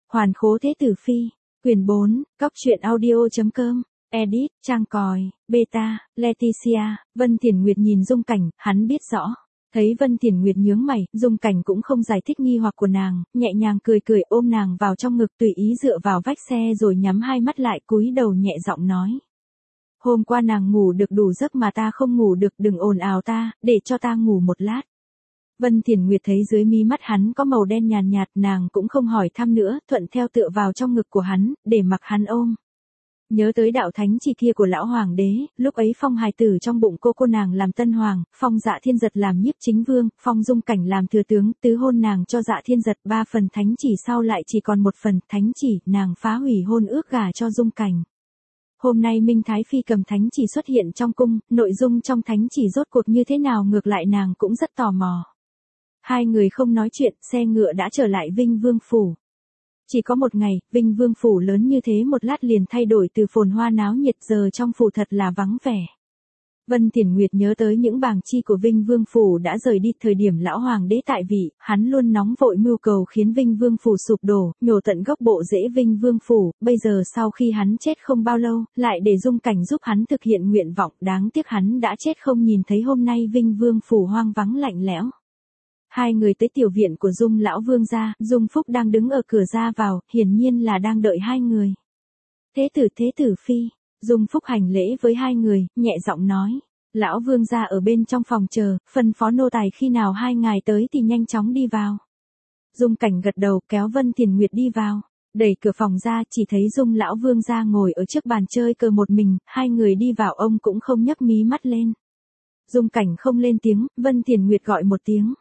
Hoàn khố thế tử phi, quyển 4, cóc truyện audio.com, edit, trang còi, beta, Leticia, Vân Thiển Nguyệt nhìn Dung Cảnh, hắn biết rõ. Thấy Vân Thiển Nguyệt nhướng mày, Dung Cảnh cũng không giải thích nghi hoặc của nàng, nhẹ nhàng cười cười ôm nàng vào trong ngực tùy ý dựa vào vách xe rồi nhắm hai mắt lại cúi đầu nhẹ giọng nói. Hôm qua nàng ngủ được đủ giấc mà ta không ngủ được, đừng ồn ào ta, để cho ta ngủ một lát. Vân Thiển Nguyệt thấy dưới mí mắt hắn có màu đen nhàn nhạt, nàng cũng không hỏi thăm nữa, thuận theo tựa vào trong ngực của hắn, để mặc hắn ôm. Nhớ tới đạo thánh chỉ kia của lão hoàng đế, lúc ấy Phong hài tử trong bụng cô nàng làm tân hoàng, Phong Dạ Thiên Giật làm nhiếp chính vương, Phong Dung Cảnh làm thừa tướng, tứ hôn nàng cho Dạ Thiên Giật, 3 phần thánh chỉ sau lại chỉ còn 1 phần thánh chỉ, nàng phá hủy hôn ước gả cho Dung Cảnh. Hôm nay Minh Thái Phi cầm thánh chỉ xuất hiện trong cung, nội dung trong thánh chỉ rốt cuộc như thế nào ngược lại nàng cũng rất tò mò. Hai người không nói chuyện, xe ngựa đã trở lại Vinh Vương Phủ. Chỉ có một ngày, Vinh Vương Phủ lớn như thế một lát liền thay đổi từ phồn hoa náo nhiệt, giờ trong phủ thật là vắng vẻ. Vân Thiển Nguyệt nhớ tới những bàng chi của Vinh Vương Phủ đã rời đi thời điểm lão hoàng đế tại vị, hắn luôn nóng vội mưu cầu khiến Vinh Vương Phủ sụp đổ, nhổ tận gốc bộ rễ Vinh Vương Phủ, bây giờ sau khi hắn chết không bao lâu, lại để Dung Cảnh giúp hắn thực hiện nguyện vọng, đáng tiếc hắn đã chết không nhìn thấy hôm nay Vinh Vương Phủ hoang vắng lạnh lẽo. Hai người tới tiểu viện của Dung lão vương gia, Dung Phúc đang đứng ở cửa ra vào, hiển nhiên là đang đợi hai người. Thế tử phi, Dung Phúc hành lễ với hai người, nhẹ giọng nói, lão vương gia ở bên trong phòng chờ, phân phó nô tài khi nào hai ngài tới thì nhanh chóng đi vào. Dung Cảnh gật đầu kéo Vân Thiển Nguyệt đi vào, đẩy cửa phòng ra chỉ thấy Dung lão vương gia ngồi ở trước bàn chơi cờ một mình, hai người đi vào ông cũng không nhấc mí mắt lên. Dung Cảnh không lên tiếng, Vân Thiển Nguyệt gọi một tiếng.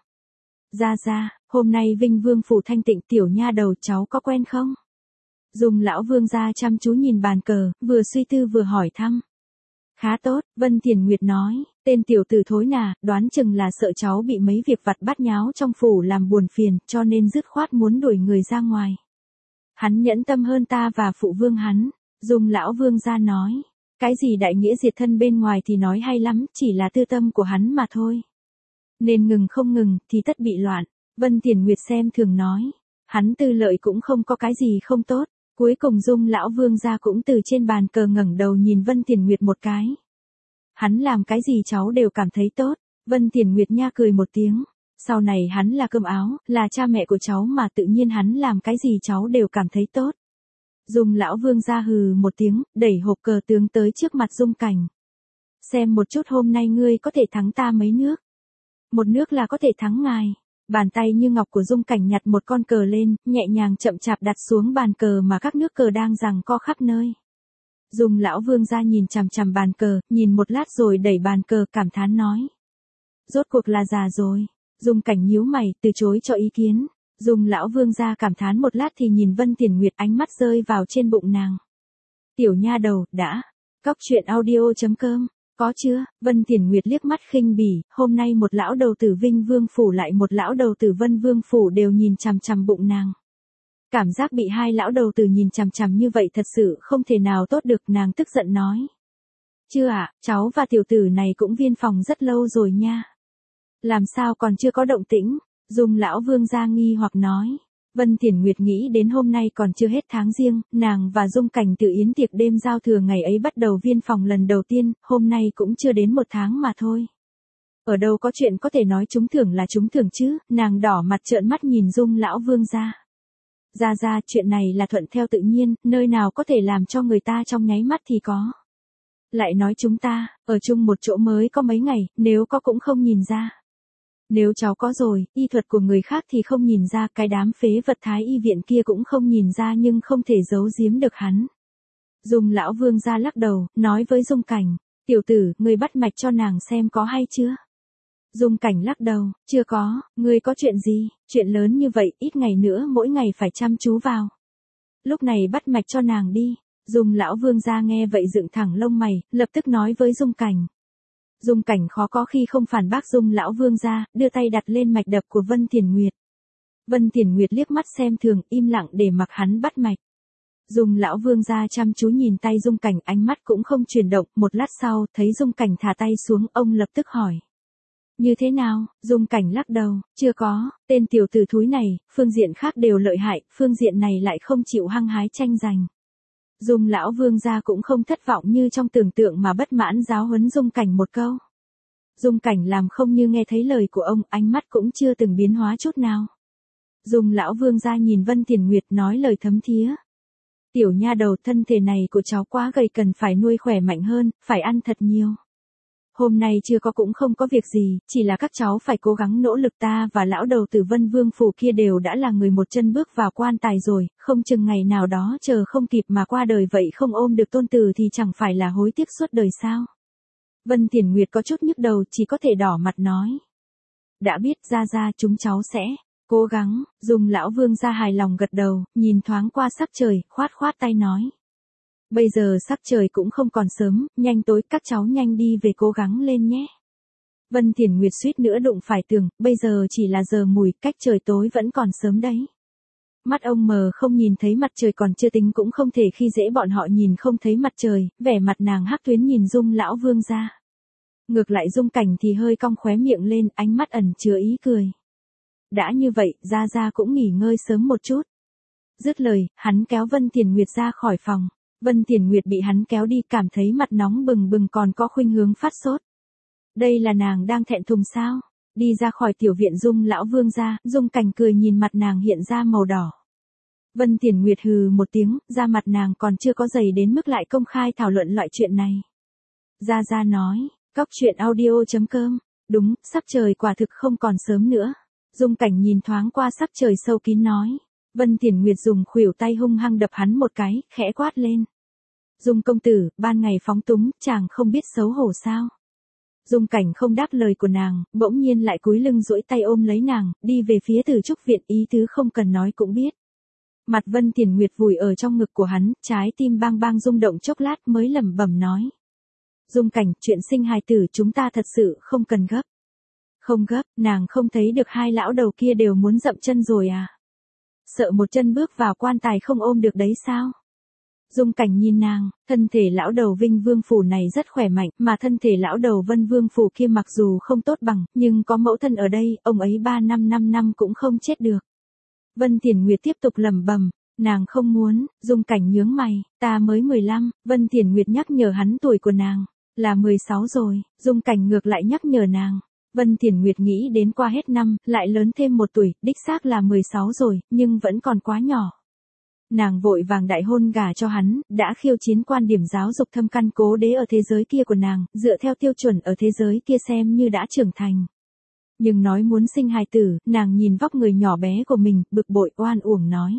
Ra, hôm nay Vinh Vương Phủ thanh tịnh, tiểu nha đầu cháu có quen không? Dung lão vương gia chăm chú nhìn bàn cờ, vừa suy tư vừa hỏi thăm. Khá tốt, Vân Thiển Nguyệt nói, tên tiểu tử thối nà, đoán chừng là sợ cháu bị mấy việc vặt bát nháo trong phủ làm buồn phiền, cho nên dứt khoát muốn đuổi người ra ngoài. Hắn nhẫn tâm hơn ta và phụ vương hắn, Dung lão vương gia nói. Cái gì đại nghĩa diệt thân bên ngoài thì nói hay lắm, chỉ là tư tâm của hắn mà thôi. Nên ngừng không ngừng, thì tất bị loạn. Vân Thiển Nguyệt xem thường nói. Hắn tư lợi cũng không có cái gì không tốt. Cuối cùng Dung lão vương gia cũng từ trên bàn cờ ngẩng đầu nhìn Vân Thiển Nguyệt một cái. Hắn làm cái gì cháu đều cảm thấy tốt. Vân Thiển Nguyệt nha cười một tiếng. Sau này hắn là cơm áo, là cha mẹ của cháu mà tự nhiên hắn làm cái gì cháu đều cảm thấy tốt. Dung lão vương gia hừ một tiếng, đẩy hộp cờ tướng tới trước mặt Dung Cảnh. Xem một chút hôm nay ngươi có thể thắng ta mấy nước. Một nước là có thể thắng ngài. Bàn tay như ngọc của Dung Cảnh nhặt một con cờ lên, nhẹ nhàng chậm chạp đặt xuống bàn cờ mà các nước cờ đang giằng co khắp nơi. Dung lão vương gia nhìn chằm chằm bàn cờ, nhìn một lát rồi đẩy bàn cờ cảm thán nói. Rốt cuộc là già rồi. Dung Cảnh nhíu mày, từ chối cho ý kiến. Dung lão vương gia cảm thán một lát thì nhìn Vân Thiển Nguyệt, ánh mắt rơi vào trên bụng nàng. Tiểu nha đầu, đã. Cóc truyện audio.com. Có chưa? Vân Thiển Nguyệt liếc mắt khinh bỉ, hôm nay một lão đầu tử Vinh Vương Phủ lại một lão đầu tử Vân Vương Phủ đều nhìn chằm chằm bụng nàng. Cảm giác bị hai lão đầu tử nhìn chằm chằm như vậy thật sự không thể nào tốt được, nàng tức giận nói. Chưa ạ, cháu và tiểu tử này cũng viên phòng rất lâu rồi nha. Làm sao còn chưa có động tĩnh? Dung lão vương gia nghi hoặc nói. Vân Thiển Nguyệt nghĩ đến hôm nay còn chưa hết tháng riêng, nàng và Dung Cảnh tự yến tiệc đêm giao thừa ngày ấy bắt đầu viên phòng lần đầu tiên, hôm nay cũng chưa đến 1 tháng mà thôi. Ở đâu có chuyện có thể nói trúng thưởng là trúng thưởng chứ, nàng đỏ mặt trợn mắt nhìn Dung lão vương gia. Ra, chuyện này là thuận theo tự nhiên, nơi nào có thể làm cho người ta trong nháy mắt thì có. Lại nói chúng ta, ở chung một chỗ mới có mấy ngày, nếu có cũng không nhìn ra. Nếu cháu có rồi, y thuật của người khác thì không nhìn ra, cái đám phế vật thái y viện kia cũng không nhìn ra nhưng không thể giấu giếm được hắn. Dung lão vương gia lắc đầu, nói với Dung Cảnh, tiểu tử, ngươi bắt mạch cho nàng xem có hay chưa? Dung Cảnh lắc đầu, chưa có, ngươi có chuyện gì, chuyện lớn như vậy, ít ngày nữa mỗi ngày phải chăm chú vào. Lúc này bắt mạch cho nàng đi. Dung lão vương gia nghe vậy dựng thẳng lông mày, lập tức nói với Dung Cảnh. Dung Cảnh khó có khi không phản bác Dung lão vương gia, đưa tay đặt lên mạch đập của Vân Thiển Nguyệt. Vân Thiển Nguyệt liếc mắt xem thường, im lặng để mặc hắn bắt mạch. Dung lão vương gia chăm chú nhìn tay Dung Cảnh, ánh mắt cũng không chuyển động, một lát sau, thấy Dung Cảnh thả tay xuống, ông lập tức hỏi. Như thế nào? Dung Cảnh lắc đầu, chưa có, tên tiểu tử thúi này, phương diện khác đều lợi hại, phương diện này lại không chịu hăng hái tranh giành. Dung lão vương gia cũng không thất vọng như trong tưởng tượng mà bất mãn giáo huấn Dung Cảnh một câu. Dung Cảnh làm không như nghe thấy lời của ông, ánh mắt cũng chưa từng biến hóa chút nào. Dung lão vương gia nhìn Vân Tiền Nguyệt nói lời thấm thía. Tiểu nha đầu, thân thể này của cháu quá gầy, cần phải nuôi khỏe mạnh hơn, phải ăn thật nhiều. Hôm nay chưa có cũng không có việc gì, chỉ là các cháu phải cố gắng nỗ lực, ta và lão đầu tử Vân Vương phủ kia đều đã là người một chân bước vào quan tài rồi, không chừng ngày nào đó chờ không kịp mà qua đời, vậy không ôm được tôn tử thì chẳng phải là hối tiếc suốt đời sao? Vân Tiền Nguyệt có chút nhức đầu, chỉ có thể đỏ mặt nói. Đã biết, ra chúng cháu sẽ cố gắng. Dung lão vương gia hài lòng gật đầu, nhìn thoáng qua sắc trời, khoát tay nói. Bây giờ sắc trời cũng không còn sớm, nhanh tối, các cháu nhanh đi về cố gắng lên nhé. Vân Tiền Nguyệt suýt nữa đụng phải tường, bây giờ chỉ là giờ mùi, cách trời tối vẫn còn sớm đấy. Mắt ông mờ không nhìn thấy mặt trời còn chưa tính, cũng không thể khi dễ bọn họ nhìn không thấy mặt trời, vẻ mặt nàng hắc tuyến nhìn Dung lão vương gia. Ngược lại Dung Cảnh thì hơi cong khóe miệng lên, ánh mắt ẩn chứa ý cười. Đã như vậy, ra cũng nghỉ ngơi sớm một chút. Dứt lời, hắn kéo Vân Tiền Nguyệt ra khỏi phòng. Vân Tiền Nguyệt bị hắn kéo đi, cảm thấy mặt nóng bừng bừng, còn có khuynh hướng phát sốt. Đây là nàng đang thẹn thùng sao? Đi ra khỏi tiểu viện Dung lão vương gia, Dung Cảnh cười nhìn mặt nàng hiện ra màu đỏ. Vân Tiền Nguyệt hừ một tiếng, da mặt nàng còn chưa có dày đến mức lại công khai thảo luận loại chuyện này. Ra nói, cóc truyện audio.com, đúng, sắc trời quả thực không còn sớm nữa. Dung Cảnh nhìn thoáng qua sắc trời sâu kín nói. Vân Tiền Nguyệt dùng khuỷu tay hung hăng đập hắn một cái, khẽ quát lên. Dung công tử, ban ngày phóng túng, chàng không biết xấu hổ sao? Dung Cảnh không đáp lời của nàng, bỗng nhiên lại cúi lưng duỗi tay ôm lấy nàng, đi về phía Từ Trúc viện, ý tứ không cần nói cũng biết. Mặt Vân Tiền Nguyệt vùi ở trong ngực của hắn, trái tim bang bang rung động chốc lát mới lẩm bẩm nói. Dung Cảnh, chuyện sinh hài tử chúng ta thật sự không cần gấp. Không gấp, nàng không thấy được hai lão đầu kia đều muốn dậm chân rồi à? Sợ một chân bước vào quan tài không ôm được đấy sao? Dung Cảnh nhìn nàng, thân thể lão đầu Vinh Vương phủ này rất khỏe mạnh, mà thân thể lão đầu Vân Vương phủ kia mặc dù không tốt bằng, nhưng có mẫu thân ở đây, ông ấy 5 năm cũng không chết được. Vân Tiền Nguyệt tiếp tục lẩm bẩm, nàng không muốn. Dung Cảnh nhướng mày, ta mới 15, Vân Tiền Nguyệt nhắc nhở hắn tuổi của nàng là 16 rồi, Dung Cảnh ngược lại nhắc nhở nàng. Vân Tiền Nguyệt nghĩ đến qua hết năm, lại lớn thêm 1 tuổi, đích xác là 16 rồi, nhưng vẫn còn quá nhỏ. Nàng vội vàng đại hôn gả cho hắn, đã khiêu chiến quan điểm giáo dục thâm căn cố đế ở thế giới kia của nàng, dựa theo tiêu chuẩn ở thế giới kia xem như đã trưởng thành. Nhưng nói muốn sinh hài tử, nàng nhìn vóc người nhỏ bé của mình, bực bội oan uổng nói.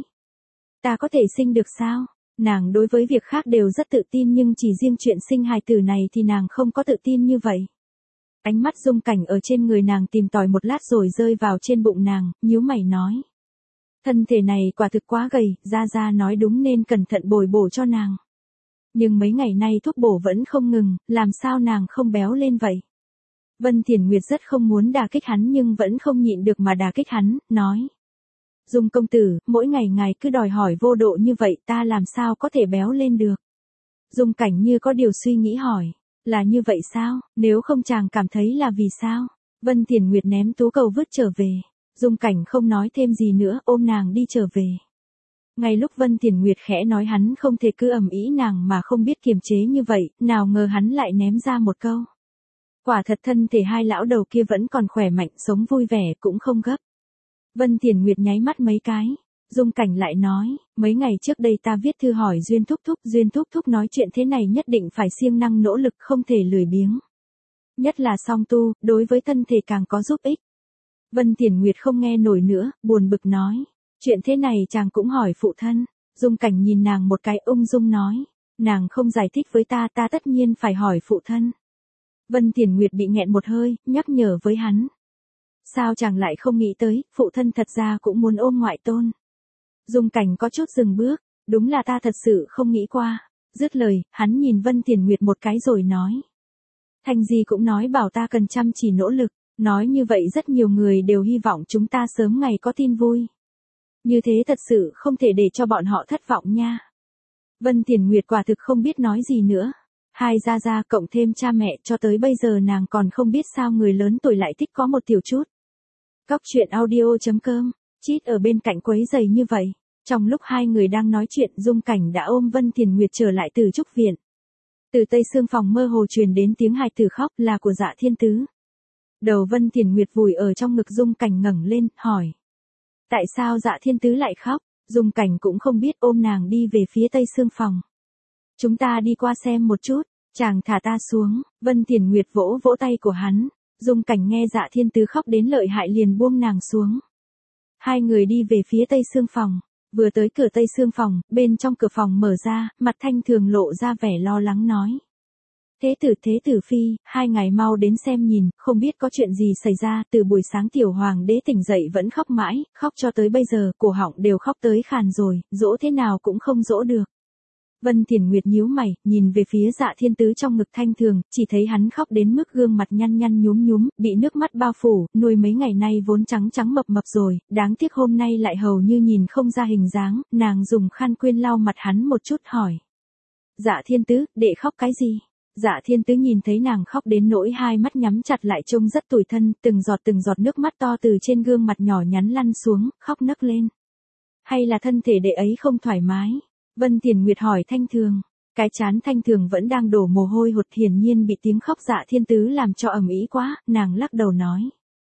Ta có thể sinh được sao? Nàng đối với việc khác đều rất tự tin, nhưng chỉ riêng chuyện sinh hài tử này thì nàng không có tự tin như vậy. Ánh mắt Dung Cảnh ở trên người nàng tìm tòi một lát rồi rơi vào trên bụng nàng, nhíu mày nói. Thân thể này quả thực quá gầy, ra nói đúng nên cẩn thận bồi bổ cho nàng. Nhưng mấy ngày nay thuốc bổ vẫn không ngừng, làm sao nàng không béo lên vậy? Vân Tiền Nguyệt rất không muốn đả kích hắn nhưng vẫn không nhịn được mà đả kích hắn, nói. Dung công tử, mỗi ngày ngài cứ đòi hỏi vô độ như vậy, ta làm sao có thể béo lên được? Dung Cảnh như có điều suy nghĩ hỏi. Là như vậy sao, nếu không chàng cảm thấy là vì sao? Vân Tiền Nguyệt ném tú cầu vứt trở về. Dung Cảnh không nói thêm gì nữa, ôm nàng đi trở về. Ngay lúc Vân Tiền Nguyệt khẽ nói hắn không thể cứ ầm ĩ nàng mà không biết kiềm chế như vậy, nào ngờ hắn lại ném ra một câu. Quả thật thân thể hai lão đầu kia vẫn còn khỏe mạnh, sống vui vẻ, cũng không gấp. Vân Tiền Nguyệt nháy mắt mấy cái. Dung Cảnh lại nói, mấy ngày trước đây ta viết thư hỏi Duyên Thúc Thúc nói chuyện thế này nhất định phải siêng năng nỗ lực, không thể lười biếng. Nhất là song tu, đối với thân thể càng có giúp ích. Vân Tiền Nguyệt không nghe nổi nữa, buồn bực nói, chuyện thế này chàng cũng hỏi phụ thân. Dung Cảnh nhìn nàng một cái ung dung nói, nàng không giải thích với ta, ta tất nhiên phải hỏi phụ thân. Vân Tiền Nguyệt bị nghẹn một hơi, nhắc nhở với hắn. Sao chàng lại không nghĩ tới, phụ thân thật ra cũng muốn ôm ngoại tôn. Dung Cảnh có chút dừng bước, đúng là ta thật sự không nghĩ qua. Dứt lời, hắn nhìn Vân Tiền Nguyệt một cái rồi nói. Thành gì cũng nói bảo ta cần chăm chỉ nỗ lực, nói như vậy rất nhiều người đều hy vọng chúng ta sớm ngày có tin vui. Như thế thật sự không thể để cho bọn họ thất vọng nha. Vân Tiền Nguyệt quả thực không biết nói gì nữa. Hai gia gia cộng thêm cha mẹ, cho tới bây giờ nàng còn không biết sao người lớn tuổi lại thích có một tiểu chút. Cóc truyện audio.com, Chít ở bên cạnh quấy giày như vậy. Trong lúc hai người đang nói chuyện, Dung Cảnh đã ôm Vân Thiền Nguyệt trở lại từ trúc viện. Từ tây xương phòng mơ hồ truyền đến tiếng hài tử khóc, là của Dạ Thiên Tứ. Đầu Vân Thiền Nguyệt vùi ở trong ngực Dung Cảnh ngẩng lên, hỏi. Tại sao Dạ Thiên Tứ lại khóc? Dung Cảnh cũng không biết, ôm nàng đi về phía tây xương phòng. Chúng ta đi qua xem một chút, chàng thả ta xuống. Vân Thiền Nguyệt vỗ vỗ tay của hắn. Dung Cảnh nghe Dạ Thiên Tứ khóc đến lợi hại liền buông nàng xuống. Hai người đi về phía tây xương phòng. Vừa tới cửa tây xương phòng, bên trong cửa phòng mở ra, mặt Thanh Thường lộ ra vẻ lo lắng nói. Thế tử phi, hai ngày mau đến xem nhìn, không biết có chuyện gì xảy ra. Từ buổi sáng tiểu hoàng đế tỉnh dậy vẫn khóc mãi, khóc cho tới bây giờ, cổ họng đều khóc tới khàn rồi, dỗ thế nào cũng không dỗ được. Vân Thiền Nguyệt nhíu mày, nhìn về phía Dạ Thiên Tứ trong ngực Thanh Thường, chỉ thấy hắn khóc đến mức gương mặt nhăn nhăn nhúm nhúm, bị nước mắt bao phủ, nuôi mấy ngày nay vốn trắng trắng mập mập rồi, đáng tiếc hôm nay lại hầu như nhìn không ra hình dáng. Nàng dùng khăn quên lau mặt hắn một chút, hỏi. Dạ Thiên Tứ, đệ khóc cái gì? Dạ Thiên Tứ nhìn thấy nàng khóc đến nỗi hai mắt nhắm chặt lại trông rất tủi thân, từng giọt nước mắt to từ trên gương mặt nhỏ nhắn lăn xuống, khóc nấc lên. Hay là thân thể đệ ấy không thoải mái? Vân Thiền Nguyệt hỏi Thanh Thường. Cái trán Thanh Thường vẫn đang đổ mồ hôi hột, hiển nhiên bị tiếng khóc Dạ Thiên Tứ làm cho ầm ĩ quá, nàng lắc đầu nói.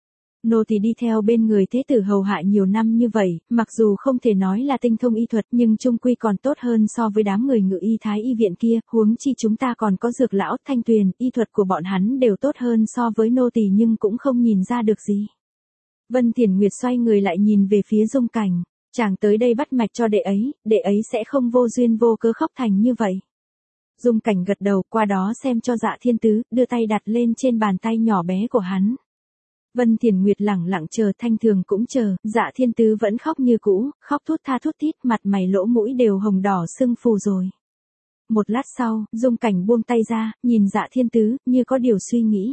Nô tỳ đi theo bên người thế tử hầu hạ nhiều năm như vậy, mặc dù không thể nói là tinh thông y thuật nhưng chung quy còn tốt hơn so với đám người ngự y thái y viện kia, huống chi chúng ta còn có Dược lão, Thanh Tuyền, y thuật của bọn hắn đều tốt hơn so với nô tỳ nhưng cũng không nhìn ra được gì. Vân Thiền Nguyệt xoay người lại nhìn về phía Dung Cảnh. Chàng tới đây bắt mạch cho đệ ấy sẽ không vô duyên vô cớ khóc thành như vậy. Dung Cảnh gật đầu, qua đó xem cho Dạ Thiên Tứ, đưa tay đặt lên trên bàn tay nhỏ bé của hắn. Vân Thiền Nguyệt lẳng lặng chờ, Thanh Thường cũng chờ, Dạ Thiên Tứ vẫn khóc như cũ, khóc thút tha thút thít, mặt mày lỗ mũi đều hồng đỏ sưng phù rồi. Một lát sau, Dung Cảnh buông tay ra, nhìn Dạ Thiên Tứ, như có điều suy nghĩ.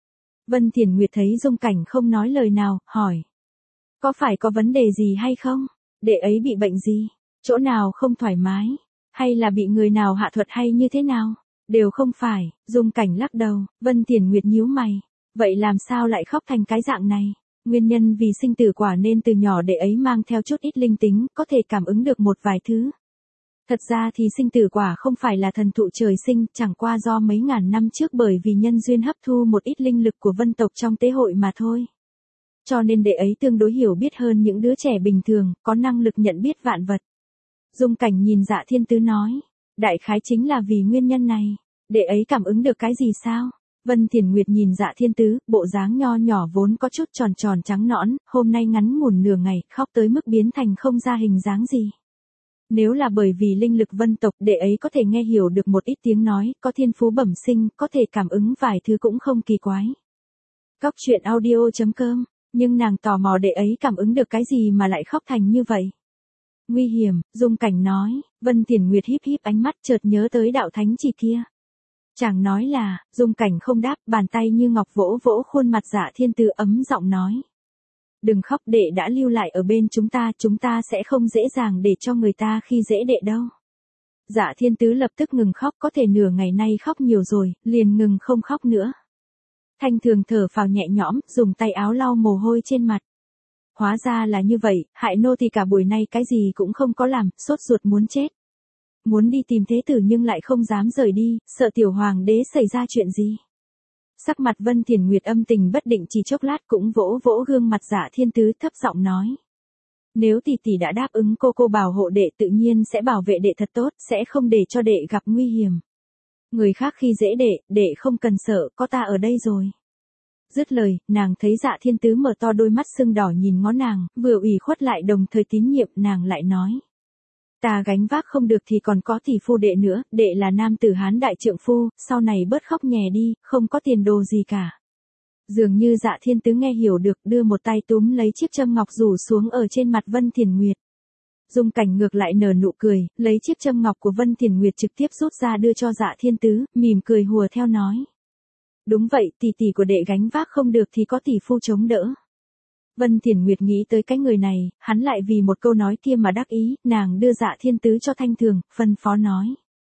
Vân Thiền Nguyệt thấy Dung Cảnh không nói lời nào, hỏi. Có phải có vấn đề gì hay không? Đệ ấy bị bệnh gì? Chỗ nào không thoải mái? Hay là bị người nào hạ thuật hay như thế nào? Đều không phải. Dung Cảnh lắc đầu. Vân Thiền Nguyệt nhíu mày. Vậy làm sao lại khóc thành cái dạng này? Nguyên nhân vì sinh tử quả nên từ nhỏ đệ ấy mang theo chút ít linh tính, có thể cảm ứng được một vài thứ. Thật ra thì sinh tử quả không phải là thần thụ trời sinh, chẳng qua do mấy ngàn năm trước bởi vì nhân duyên hấp thu một ít linh lực của vân tộc trong tế hội mà thôi. Cho nên đệ ấy tương đối hiểu biết hơn những đứa trẻ bình thường, có năng lực nhận biết vạn vật. Dung Cảnh nhìn Dạ Thiên Tứ nói, đại khái chính là vì nguyên nhân này, đệ ấy cảm ứng được cái gì sao? Vân Thiền Nguyệt nhìn Dạ Thiên Tứ, bộ dáng nho nhỏ vốn có chút tròn tròn trắng nõn, hôm nay ngắn ngủn nửa ngày, khóc tới mức biến thành không ra hình dáng gì. Nếu là bởi vì linh lực vân tộc, đệ ấy có thể nghe hiểu được một ít tiếng nói, có thiên phú bẩm sinh, có thể cảm ứng vài thứ cũng không kỳ quái. Cóc truyện audio.com. Nhưng nàng tò mò đệ ấy cảm ứng được cái gì mà lại khóc thành như vậy. Nguy hiểm, Dung Cảnh nói. Vân Thiền Nguyệt híp híp ánh mắt, chợt nhớ tới đạo thánh chỉ kia. Chàng nói là, Dung Cảnh không đáp, bàn tay như ngọc vỗ vỗ khuôn mặt Dạ Thiên Tứ, ấm giọng nói. Đừng khóc, đệ đã lưu lại ở bên chúng ta sẽ không dễ dàng để cho người ta khi dễ đệ đâu. Dạ Thiên Tứ lập tức ngừng khóc, có thể nửa ngày nay khóc nhiều rồi, liền ngừng không khóc nữa. Thanh Thường thở phào nhẹ nhõm, dùng tay áo lau mồ hôi trên mặt. Hóa ra là như vậy, hại nô thì cả buổi nay cái gì cũng không có làm, sốt ruột muốn chết. Muốn đi tìm thế tử nhưng lại không dám rời đi, sợ tiểu hoàng đế xảy ra chuyện gì. Sắc mặt Vân Thiền Nguyệt âm tình bất định, chỉ chốc lát cũng vỗ vỗ gương mặt Dạ Thiên Tứ, thấp giọng nói. Nếu tỷ tỷ đã đáp ứng cô bảo hộ đệ, tự nhiên sẽ bảo vệ đệ thật tốt, sẽ không để cho đệ gặp nguy hiểm. Người khác khi dễ đệ không cần sợ, có ta ở đây rồi. Dứt lời, nàng thấy Dạ Thiên Tứ mở to đôi mắt sưng đỏ nhìn ngó nàng, vừa ủy khuất lại đồng thời tín nhiệm, nàng lại nói. Ta gánh vác không được thì còn có tỷ phu đệ nữa, đệ là nam tử Hán đại trượng phu, sau này bớt khóc nhè đi, không có tiền đồ gì cả. Dường như Dạ Thiên Tứ nghe hiểu được, đưa một tay túm lấy chiếc châm ngọc rủ xuống ở trên mặt Vân Thiền Nguyệt. Dung Cảnh ngược lại nở nụ cười, lấy chiếc châm ngọc của Vân Thiền Nguyệt trực tiếp rút ra đưa cho Dạ Thiên Tứ, mỉm cười hùa theo nói. Đúng vậy, tỷ của đệ gánh vác không được thì có tỷ phu chống đỡ. Vân Thiền Nguyệt nghĩ tới cái người này, hắn lại vì một câu nói kia mà đắc ý, nàng đưa Dạ Thiên Tứ cho Thanh Thường, phân phó nói.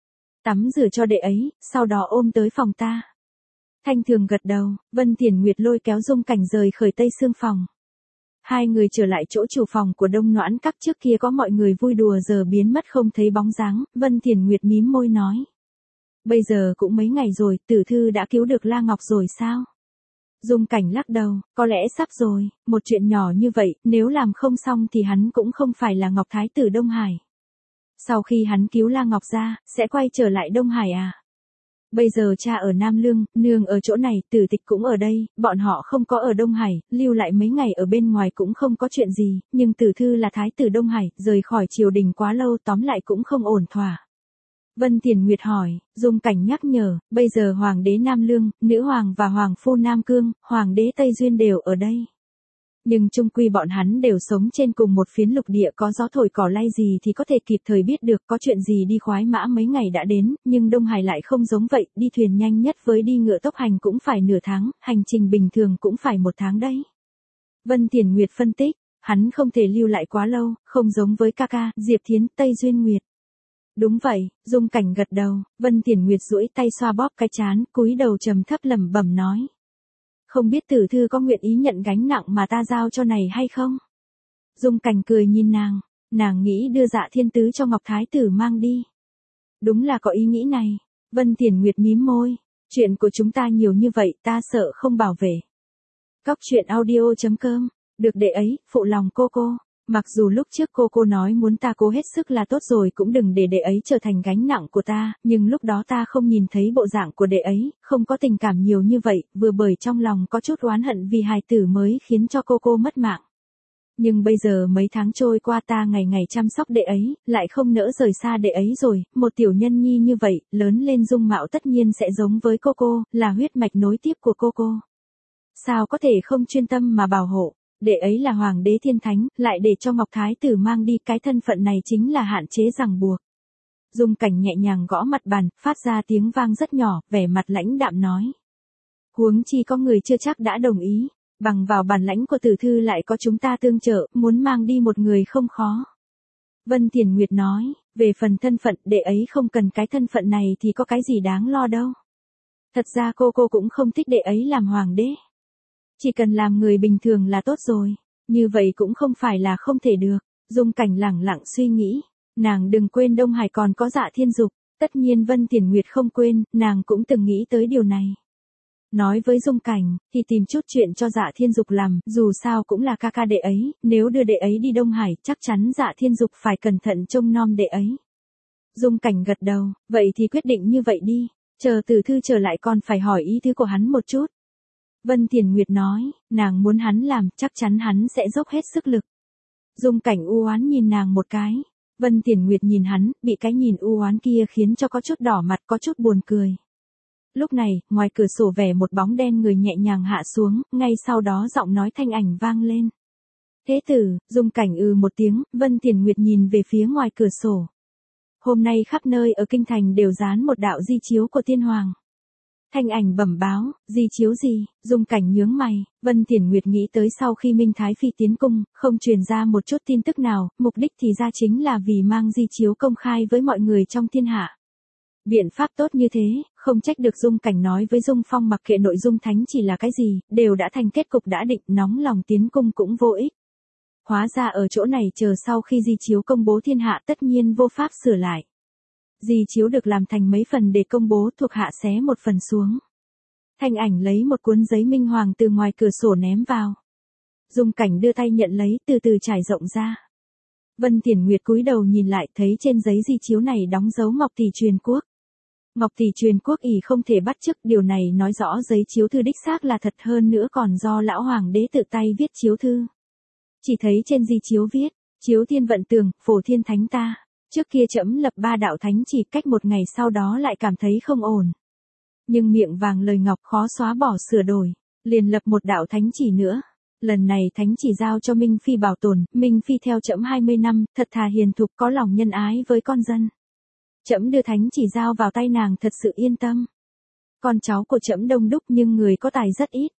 Tắm rửa cho đệ ấy, sau đó ôm tới phòng ta. Thanh Thường gật đầu, Vân Thiển Nguyệt lôi kéo Dung Cảnh rời khỏi Tây Sương phòng. Hai người trở lại chỗ chủ phòng của Đông Noãn Các, trước kia có mọi người vui đùa giờ biến mất không thấy bóng dáng, Vân Thiển Nguyệt mím môi nói. Bây giờ cũng mấy ngày rồi, Tử Thư đã cứu được La Ngọc rồi sao? Dung Cảnh lắc đầu, có lẽ sắp rồi, một chuyện nhỏ như vậy, nếu làm không xong thì hắn cũng không phải là Ngọc Thái tử Đông Hải. Sau khi hắn cứu La Ngọc ra, sẽ quay trở lại Đông Hải à? Bây giờ cha ở Nam Lương, nương ở chỗ này, Tử Tịch cũng ở đây, bọn họ không có ở Đông Hải, lưu lại mấy ngày ở bên ngoài cũng không có chuyện gì, nhưng Tử Thư là Thái tử Đông Hải, rời khỏi triều đình quá lâu tóm lại cũng không ổn thỏa. Vân Thiển Nguyệt hỏi, Dung Cảnh nhắc nhở, bây giờ Hoàng đế Nam Lương, Nữ Hoàng và Hoàng phu Nam Cương, Hoàng đế Tây Duyên đều ở đây. Nhưng chung quy bọn hắn đều sống trên cùng một phiến lục địa, có gió thổi cỏ lay gì thì có thể kịp thời biết được, có chuyện gì đi khoái mã mấy ngày đã đến, nhưng Đông Hải lại không giống vậy, đi thuyền nhanh nhất với đi ngựa tốc hành cũng phải nửa tháng, hành trình bình thường cũng phải 1 tháng đấy. Vân Thiển Nguyệt phân tích, hắn không thể lưu lại quá lâu, không giống với ca ca, Diệp Thiến, Tây Duyên Nguyệt. Đúng vậy, Dung Cảnh gật đầu, Vân Thiển Nguyệt duỗi tay xoa bóp cái trán, cúi đầu trầm thấp lẩm bẩm nói. Không biết Tử Thư có nguyện ý nhận gánh nặng mà ta giao cho này hay không? Dung Cảnh cười nhìn nàng nghĩ đưa Dạ Thiên Tứ cho Ngọc Thái tử mang đi. Đúng là có ý nghĩ này, Vân Thiển Nguyệt mím môi, chuyện của chúng ta nhiều như vậy ta sợ không bảo vệ. Cóc truyện audio.com, được đệ ấy, phụ lòng cô. Mặc dù lúc trước cô nói muốn ta cố hết sức là tốt rồi cũng đừng để đệ ấy trở thành gánh nặng của ta, nhưng lúc đó ta không nhìn thấy bộ dạng của đệ ấy, không có tình cảm nhiều như vậy, vừa bởi trong lòng có chút oán hận vì hài tử mới khiến cho cô mất mạng. Nhưng bây giờ mấy tháng trôi qua ta ngày ngày chăm sóc đệ ấy, lại không nỡ rời xa đệ ấy rồi, một tiểu nhân nhi như vậy, lớn lên dung mạo tất nhiên sẽ giống với cô, là huyết mạch nối tiếp của cô. Sao có thể không chuyên tâm mà bảo hộ? Đệ ấy là Hoàng đế thiên thánh, lại để cho Ngọc Thái tử mang đi, cái thân phận này chính là hạn chế ràng buộc. Dung Cảnh nhẹ nhàng gõ mặt bàn, phát ra tiếng vang rất nhỏ, vẻ mặt lãnh đạm nói. Huống chi có người chưa chắc đã đồng ý, bằng vào bản lãnh của Tử Thư lại có chúng ta tương trợ, muốn mang đi một người không khó. Vân Thiển Nguyệt nói, về phần thân phận, đệ ấy không cần cái thân phận này thì có cái gì đáng lo đâu. Thật ra cô cũng không thích đệ ấy làm hoàng đế. Chỉ cần làm người bình thường là tốt rồi, như vậy cũng không phải là không thể được. Dung Cảnh lẳng lặng suy nghĩ, nàng đừng quên Đông Hải còn có Dạ Thiên Dục, tất nhiên Vân Thiển Nguyệt không quên, nàng cũng từng nghĩ tới điều này. Nói với Dung Cảnh, thì tìm chút chuyện cho Dạ Thiên Dục làm, dù sao cũng là ca đệ ấy, nếu đưa đệ ấy đi Đông Hải, chắc chắn Dạ Thiên Dục phải cẩn thận trông nom đệ ấy. Dung Cảnh gật đầu, vậy thì quyết định như vậy đi, chờ Tử Thư trở lại còn phải hỏi ý tứ của hắn một chút. Vân Thiển Nguyệt nói, nàng muốn hắn làm, chắc chắn hắn sẽ dốc hết sức lực. Dung Cảnh u oán nhìn nàng một cái. Vân Thiển Nguyệt nhìn hắn, bị cái nhìn u oán kia khiến cho có chút đỏ mặt, có chút buồn cười. Lúc này, ngoài cửa sổ vẻ một bóng đen người nhẹ nhàng hạ xuống, ngay sau đó giọng nói thanh ảnh vang lên. Thế tử, Dung Cảnh một tiếng, Vân Thiển Nguyệt nhìn về phía ngoài cửa sổ. Hôm nay khắp nơi ở kinh thành đều dán một đạo di chiếu của tiên hoàng. Thanh ảnh bẩm báo, di chiếu gì? Dung Cảnh nhướng mày, Vân Thiển Nguyệt nghĩ tới sau khi Minh Thái Phi tiến cung, không truyền ra một chút tin tức nào, mục đích thì ra chính là vì mang di chiếu công khai với mọi người trong thiên hạ. Biện pháp tốt như thế, không trách được Dung Cảnh nói với Dung Phong mặc kệ nội dung thánh chỉ là cái gì, đều đã thành kết cục đã định, nóng lòng tiến cung cũng vô ích. Hóa ra ở chỗ này chờ sau khi di chiếu công bố thiên hạ tất nhiên vô pháp sửa lại. Di chiếu được làm thành mấy phần để công bố, thuộc hạ xé một phần xuống. Thanh ảnh lấy một cuốn giấy minh hoàng từ ngoài cửa sổ ném vào. Dung Cảnh đưa tay nhận lấy, từ từ trải rộng ra. Vân Thiển Nguyệt cúi đầu nhìn lại, thấy trên giấy di chiếu này đóng dấu Ngọc Tỷ Truyền Quốc. Ngọc Tỷ Truyền Quốc không thể bắt chước, điều này nói rõ giấy chiếu thư đích xác là thật, hơn nữa còn do lão hoàng đế tự tay viết chiếu thư. Chỉ thấy trên di chiếu viết, chiếu thiên vận tường, phổ thiên thánh ta. Trước kia trẫm lập 3 đạo thánh chỉ, cách một ngày sau đó lại cảm thấy không ổn. Nhưng miệng vàng lời ngọc khó xóa bỏ sửa đổi, liền lập một đạo thánh chỉ nữa. Lần này thánh chỉ giao cho Minh Phi bảo tồn, Minh Phi theo trẫm 20 năm, thật thà hiền thục, có lòng nhân ái với con dân. Trẫm đưa thánh chỉ giao vào tay nàng thật sự yên tâm. Con cháu của trẫm đông đúc nhưng người có tài rất ít.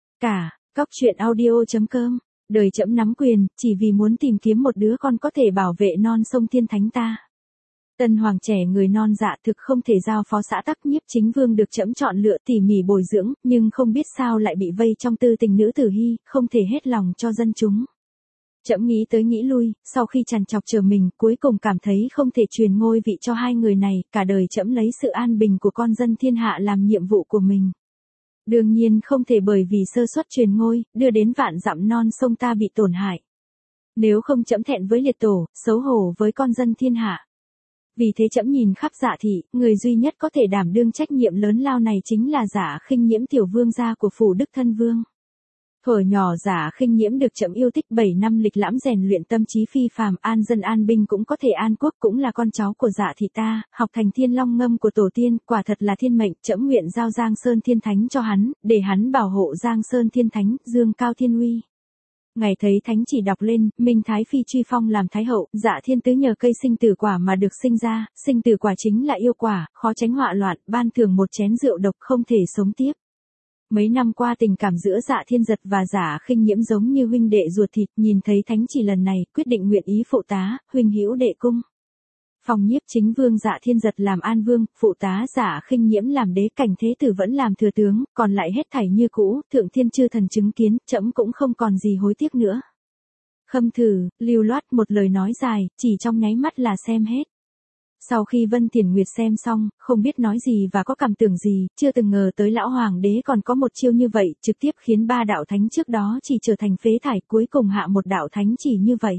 Cóc truyện audio.com, đời trẫm nắm quyền, chỉ vì muốn tìm kiếm một đứa con có thể bảo vệ non sông thiên thánh ta. Tân hoàng trẻ người non dạ thực không thể giao phó xã tắc, nhiếp chính vương được trẫm chọn lựa tỉ mỉ bồi dưỡng, nhưng không biết sao lại bị vây trong tư tình nữ tử hy, không thể hết lòng cho dân chúng. Trẫm nghĩ tới nghĩ lui, sau khi trằn trọc chờ mình, cuối cùng cảm thấy không thể truyền ngôi vị cho hai người này, cả đời trẫm lấy sự an bình của con dân thiên hạ làm nhiệm vụ của mình. Đương nhiên không thể bởi vì sơ suất truyền ngôi, đưa đến vạn dặm non sông ta bị tổn hại. Nếu không trẫm thẹn với liệt tổ, xấu hổ với con dân thiên hạ. Vì thế trẫm nhìn khắp Dạ thị, người duy nhất có thể đảm đương trách nhiệm lớn lao này chính là Dạ Khinh Nhiễm tiểu vương gia của phủ Đức Thân Vương. Thuở nhỏ Dạ Khinh Nhiễm được trẫm yêu thích 7 năm lịch lãm rèn luyện tâm trí phi phàm, an dân an binh cũng có thể an quốc, cũng là con cháu của Dạ thị ta, học thành Thiên Long ngâm của tổ tiên, quả thật là thiên mệnh, trẫm nguyện giao Giang Sơn Thiên Thánh cho hắn, để hắn bảo hộ Giang Sơn Thiên Thánh, dương cao thiên uy. Ngày thấy thánh chỉ đọc lên, Minh Thái Phi truy phong làm Thái hậu, Dạ Thiên Tứ nhờ cây sinh tử quả mà được sinh ra, sinh tử quả chính là yêu quả, khó tránh họa loạn, ban thưởng một chén rượu độc không thể sống tiếp. Mấy năm qua tình cảm giữa Dạ Thiên Giật và Dạ Khinh Nhiễm giống như huynh đệ ruột thịt, nhìn thấy thánh chỉ lần này, quyết định nguyện ý phụ tá, huynh hữu đệ cung. Phong nhiếp chính vương Dạ Thiên Giật làm an vương, phụ tá Dạ Khinh Nhiễm làm đế, cảnh thế tử vẫn làm thừa tướng, còn lại hết thảy như cũ, thượng thiên chư thần chứng kiến, trẫm cũng không còn gì hối tiếc nữa. Khâm thử, lưu loát một lời nói dài, chỉ trong nháy mắt là xem hết. Sau khi Vân Thiển Nguyệt xem xong, không biết nói gì và có cảm tưởng gì, chưa từng ngờ tới lão hoàng đế còn có một chiêu như vậy, trực tiếp khiến 3 đạo thánh trước đó chỉ trở thành phế thải, cuối cùng hạ một đạo thánh chỉ như vậy.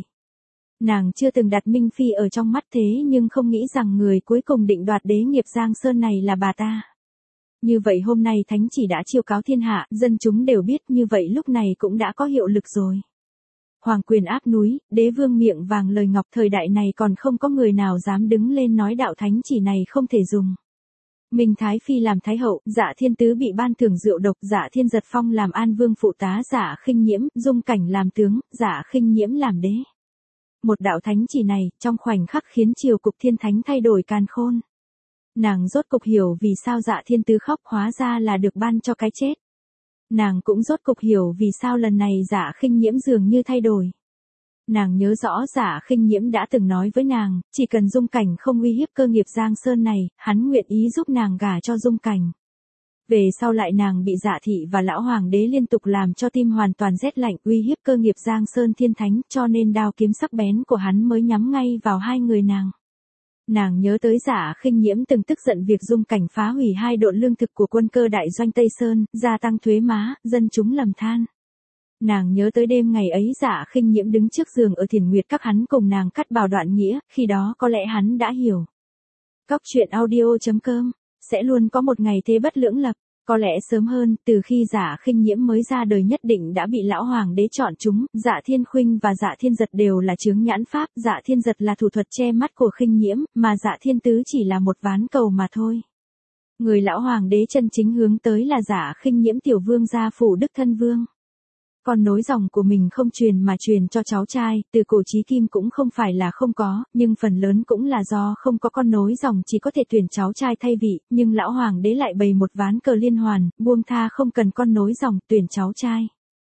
Nàng chưa từng đặt Minh Phi ở trong mắt thế nhưng không nghĩ rằng người cuối cùng định đoạt đế nghiệp Giang Sơn này là bà ta. Như vậy hôm nay thánh chỉ đã chiêu cáo thiên hạ, dân chúng đều biết, như vậy lúc này cũng đã có hiệu lực rồi. Hoàng quyền áp núi, đế vương miệng vàng lời ngọc, thời đại này còn không có người nào dám đứng lên nói đạo thánh chỉ này không thể dùng. Minh Thái Phi làm Thái hậu, Dạ Thiên Tứ bị ban thưởng rượu độc, Dạ Thiên Giật phong làm an vương phụ tá Dạ Khinh Nhiễm, Dung Cảnh làm tướng, Dạ Khinh Nhiễm làm đế. Một đạo thánh chỉ này, trong khoảnh khắc khiến triều cục thiên thánh thay đổi càn khôn. Nàng rốt cục hiểu vì sao Dạ Thiên Tứ khóc, hóa ra là được ban cho cái chết. Nàng cũng rốt cục hiểu vì sao lần này Dạ Khinh Nhiễm dường như thay đổi. Nàng nhớ rõ Dạ Khinh Nhiễm đã từng nói với nàng, chỉ cần Dung Cảnh không uy hiếp cơ nghiệp Giang Sơn này, hắn nguyện ý giúp nàng gả cho Dung Cảnh. Về sau lại nàng bị Dạ thị và lão hoàng đế liên tục làm cho tim hoàn toàn rét lạnh, uy hiếp cơ nghiệp Giang Sơn Thiên Thánh, cho nên đao kiếm sắc bén của hắn mới nhắm ngay vào hai người nàng. Nàng nhớ tới Dạ Khinh Nhiễm từng tức giận việc Dung Cảnh phá hủy 2 độn lương thực của quân cơ đại doanh Tây Sơn, gia tăng thuế má, dân chúng lầm than. Nàng nhớ tới đêm ngày ấy Dạ Khinh Nhiễm đứng trước giường ở Thiền Nguyệt Các, hắn cùng nàng cắt bảo đoạn nghĩa, khi đó có lẽ hắn đã hiểu. Cóc truyện audio.com sẽ luôn có một ngày thế bất lưỡng lập. Có lẽ sớm hơn, từ khi Dạ Khinh Nhiễm mới ra đời nhất định đã bị lão hoàng đế chọn chúng, Dạ Thiên Khuynh và Dạ Thiên Giật đều là chướng nhãn pháp, Dạ Thiên Giật là thủ thuật che mắt của Khinh Nhiễm, mà Dạ Thiên Tứ chỉ là một ván cầu mà thôi. Người lão hoàng đế chân chính hướng tới là Dạ Khinh Nhiễm tiểu vương gia phủ Đức Thân Vương. Con nối dòng của mình không truyền mà truyền cho cháu trai, từ cổ chí kim cũng không phải là không có, nhưng phần lớn cũng là do không có con nối dòng chỉ có thể tuyển cháu trai thay vị, nhưng lão hoàng đế lại bày một ván cờ liên hoàn, buông tha không cần con nối dòng, tuyển cháu trai.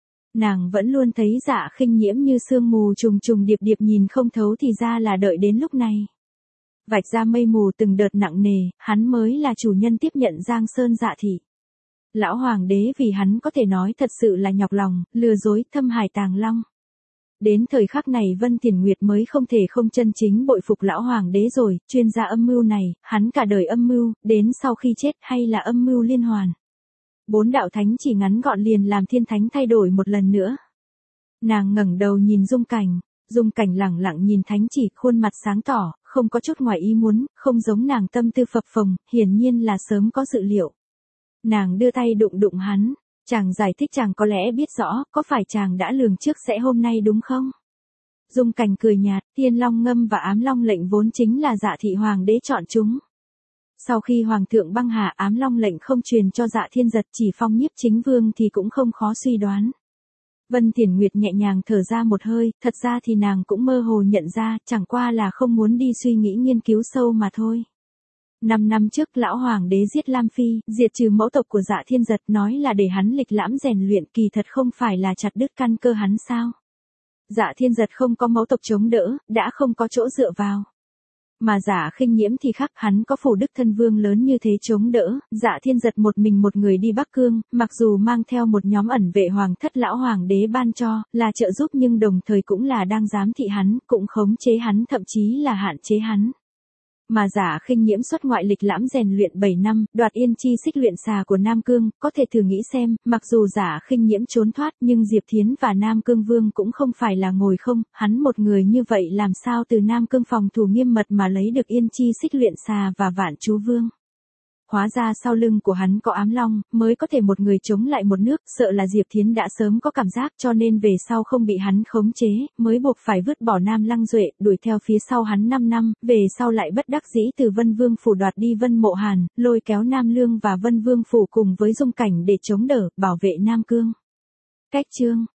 Nàng vẫn luôn thấy Dạ Khinh Nhiễm như sương mù trùng trùng điệp điệp nhìn không thấu, thì ra là đợi đến lúc này. Vạch ra mây mù từng đợt nặng nề, hắn mới là chủ nhân tiếp nhận Giang Sơn Dạ thị. Lão hoàng đế vì hắn có thể nói thật sự là nhọc lòng, lừa dối, thâm hải tàng long. Đến thời khắc này Vân Thiển Nguyệt mới không thể không chân chính bội phục lão hoàng đế rồi, chuyên gia âm mưu này, hắn cả đời âm mưu, đến sau khi chết hay là âm mưu liên hoàn. 4 đạo thánh chỉ ngắn gọn liền làm thiên thánh thay đổi một lần nữa. Nàng ngẩng đầu nhìn Dung Cảnh, Dung Cảnh lẳng lặng nhìn thánh chỉ, khuôn mặt sáng tỏ, không có chút ngoài ý muốn, không giống nàng tâm tư phập phồng, hiển nhiên là sớm có dự liệu. Nàng đưa tay đụng đụng hắn, chàng giải thích, chàng có lẽ biết rõ, có phải chàng đã lường trước sẽ hôm nay đúng không? Dung Cảnh cười nhạt, Thiên Long ngâm và Ám Long lệnh vốn chính là Dạ thị hoàng đế chọn chúng. Sau khi hoàng thượng băng hà, Ám Long lệnh không truyền cho Dạ Thiên Giật, chỉ phong nhiếp chính vương thì cũng không khó suy đoán. Vân Thiển Nguyệt nhẹ nhàng thở ra một hơi, thật ra thì nàng cũng mơ hồ nhận ra, chẳng qua là không muốn đi suy nghĩ nghiên cứu sâu mà thôi. 5 năm trước lão hoàng đế giết Lam Phi, diệt trừ mẫu tộc của Dạ Thiên Giật, nói là để hắn lịch lãm rèn luyện, kỳ thật không phải là chặt đứt căn cơ hắn sao? Dạ Thiên Giật không có mẫu tộc chống đỡ, đã không có chỗ dựa vào. Mà Dạ Khinh Nhiễm thì khác, hắn có phủ đức thân vương lớn như thế chống đỡ, Dạ Thiên Giật một mình một người đi Bắc Cương, mặc dù mang theo một nhóm ẩn vệ hoàng thất lão hoàng đế ban cho, là trợ giúp nhưng đồng thời cũng là đang giám thị hắn, cũng khống chế hắn, thậm chí là hạn chế hắn. Mà Dạ Khinh Nhiễm xuất ngoại lịch lãm rèn luyện 7 năm, đoạt Yên Chi Xích luyện xà của Nam Cương, có thể thử nghĩ xem, mặc dù Dạ Khinh Nhiễm trốn thoát nhưng Diệp Thiến và Nam Cương Vương cũng không phải là ngồi không, hắn một người như vậy làm sao từ Nam Cương phòng thủ nghiêm mật mà lấy được Yên Chi Xích luyện xà và Vạn Chú Vương. Hóa ra sau lưng của hắn có ám long, mới có thể một người chống lại một nước, sợ là Diệp Thiến đã sớm có cảm giác cho nên về sau không bị hắn khống chế, mới buộc phải vứt bỏ Nam Lăng Duệ, đuổi theo phía sau hắn 5 năm, về sau lại bất đắc dĩ từ Vân Vương phủ đoạt đi Vân Mộ Hàn, lôi kéo Nam Lương và Vân Vương phủ cùng với Dung Cảnh để chống đỡ, bảo vệ Nam Cương. Cách chương